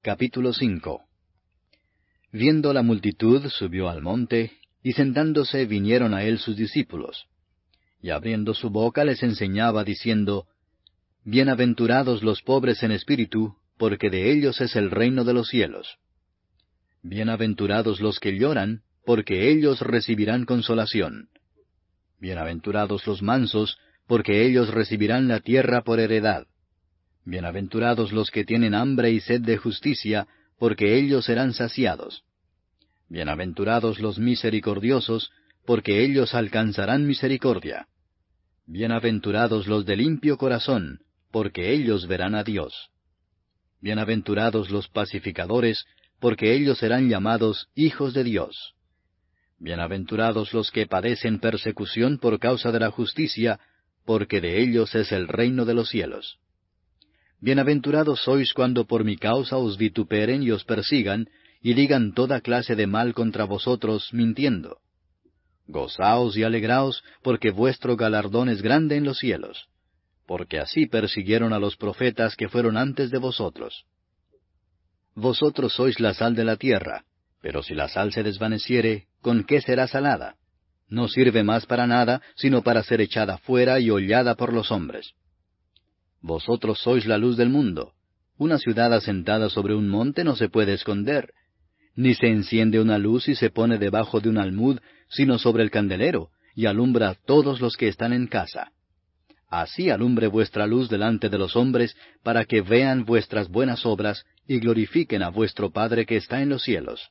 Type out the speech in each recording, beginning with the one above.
Capítulo 5. Viendo la multitud, subió al monte, y sentándose vinieron a él sus discípulos. Y abriendo su boca les enseñaba, diciendo, Bienaventurados los pobres en espíritu, porque de ellos es el reino de los cielos. Bienaventurados los que lloran, porque ellos recibirán consolación. Bienaventurados los mansos, porque ellos recibirán la tierra por heredad. Bienaventurados los que tienen hambre y sed de justicia, porque ellos serán saciados. Bienaventurados los misericordiosos, porque ellos alcanzarán misericordia. Bienaventurados los de limpio corazón, porque ellos verán a Dios. Bienaventurados los pacificadores, porque ellos serán llamados hijos de Dios. Bienaventurados los que padecen persecución por causa de la justicia, porque de ellos es el reino de los cielos. Bienaventurados sois cuando por mi causa os vituperen y os persigan, y digan toda clase de mal contra vosotros, mintiendo. Gozaos y alegraos, porque vuestro galardón es grande en los cielos, porque así persiguieron a los profetas que fueron antes de vosotros. Vosotros sois la sal de la tierra, pero si la sal se desvaneciere, ¿con qué será salada? No sirve más para nada, sino para ser echada fuera y hollada por los hombres. Vosotros sois la luz del mundo. Una ciudad asentada sobre un monte no se puede esconder, ni se enciende una luz y se pone debajo de un almud, sino sobre el candelero, y alumbra a todos los que están en casa. Así alumbre vuestra luz delante de los hombres, para que vean vuestras buenas obras, y glorifiquen a vuestro Padre que está en los cielos.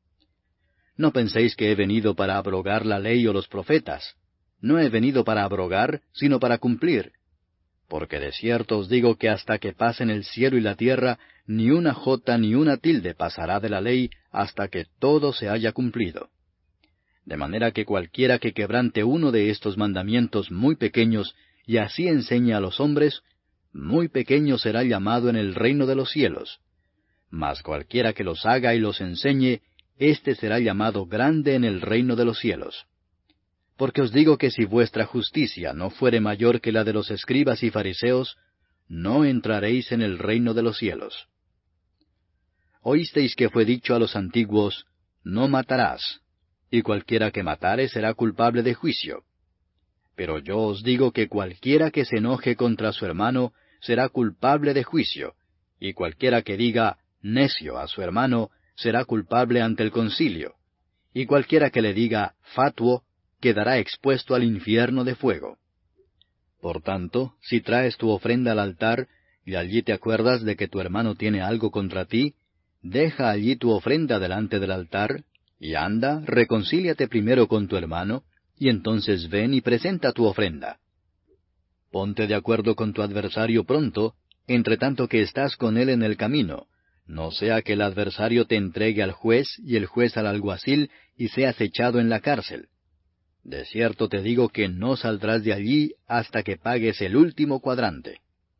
No penséis que he venido para abrogar la ley o los profetas. No he venido para abrogar, sino para cumplir. Porque de cierto os digo que hasta que pasen el cielo y la tierra, ni una jota ni una tilde pasará de la ley, hasta que todo se haya cumplido. De manera que cualquiera que quebrante uno de estos mandamientos muy pequeños, y así enseñe a los hombres, muy pequeño será llamado en el reino de los cielos. Mas cualquiera que los haga y los enseñe, éste será llamado grande en el reino de los cielos. Porque os digo que si vuestra justicia no fuere mayor que la de los escribas y fariseos, no entraréis en el reino de los cielos. Oísteis que fue dicho a los antiguos, No matarás, y cualquiera que matare será culpable de juicio. Pero yo os digo que cualquiera que se enoje contra su hermano será culpable de juicio, y cualquiera que diga necio a su hermano será culpable ante el concilio, y cualquiera que le diga fatuo quedará expuesto al infierno de fuego. Por tanto, si traes tu ofrenda al altar, y allí te acuerdas de que tu hermano tiene algo contra ti, deja allí tu ofrenda delante del altar, y anda, reconcíliate primero con tu hermano, y entonces ven y presenta tu ofrenda. Ponte de acuerdo con tu adversario pronto, entre tanto que estás con él en el camino, no sea que el adversario te entregue al juez y el juez al alguacil, y seas echado en la cárcel. De cierto te digo que no saldrás de allí hasta que pagues el último cuadrante.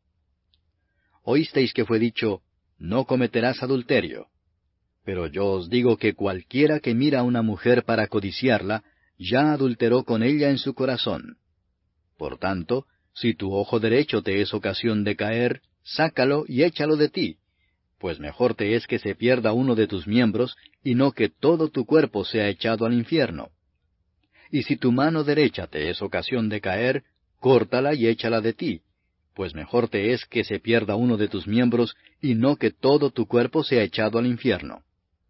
Oísteis que fue dicho, No cometerás adulterio. Pero yo os digo que cualquiera que mira a una mujer para codiciarla, ya adulteró con ella en su corazón. Por tanto, si tu ojo derecho te es ocasión de caer, sácalo y échalo de ti, pues mejor te es que se pierda uno de tus miembros, y no que todo tu cuerpo sea echado al infierno. Y si tu mano derecha te es ocasión de caer, córtala y échala de ti, pues mejor te es que se pierda uno de tus miembros, y no que todo tu cuerpo sea echado al infierno.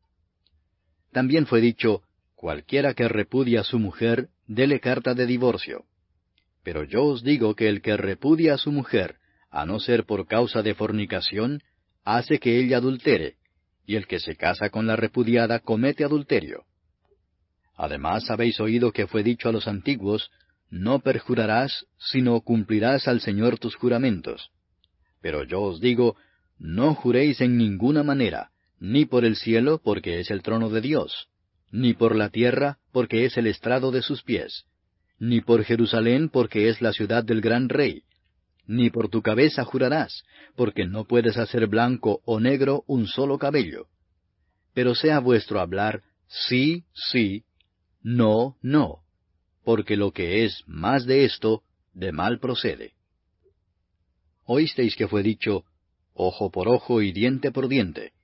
También fue dicho, cualquiera que repudia a su mujer, dele carta de divorcio. Pero yo os digo que el que repudia a su mujer, a no ser por causa de fornicación, hace que ella adultere, y el que se casa con la repudiada comete adulterio. Además habéis oído que fue dicho a los antiguos, No perjurarás, sino cumplirás al Señor tus juramentos. Pero yo os digo, no juréis en ninguna manera, ni por el cielo, porque es el trono de Dios, ni por la tierra, porque es el estrado de sus pies, ni por Jerusalén, porque es la ciudad del gran Rey, ni por tu cabeza jurarás, porque no puedes hacer blanco o negro un solo cabello. Pero sea vuestro hablar sí, sí, no, no, porque lo que es más de esto, de mal procede. Oísteis que fue dicho, ojo por ojo y diente por diente.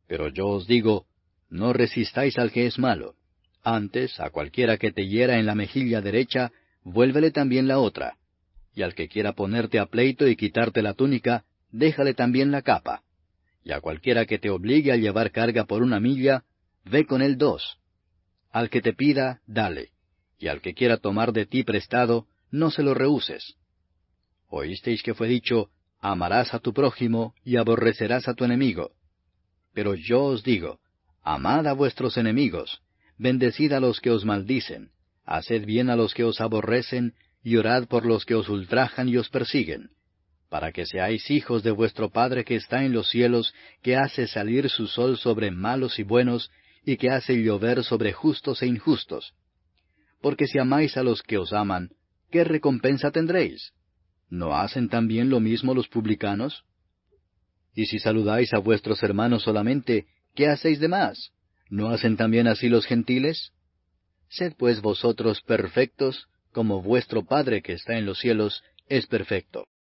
Pero yo os digo, no resistáis al que es malo. Antes, a cualquiera que te hiera en la mejilla derecha, vuélvele también la otra. Y al que quiera ponerte a pleito y quitarte la túnica, déjale también la capa. Y a cualquiera que te obligue a llevar carga por 1 milla, ve con él 2. Al que te pida, dale. Y al que quiera tomar de ti prestado, no se lo rehuses. Oísteis que fue dicho, amarás a tu prójimo y aborrecerás a tu enemigo. Pero yo os digo, amad a vuestros enemigos, bendecid a los que os maldicen, haced bien a los que os aborrecen, y orad por los que os ultrajan y os persiguen, para que seáis hijos de vuestro Padre que está en los cielos, que hace salir su sol sobre malos y buenos, y que hace llover sobre justos e injustos. Porque si amáis a los que os aman, ¿qué recompensa tendréis? ¿No hacen también lo mismo los publicanos? Y si saludáis a vuestros hermanos solamente, ¿qué hacéis de más? ¿No hacen también así los gentiles? Sed pues vosotros perfectos, como vuestro Padre que está en los cielos es perfecto.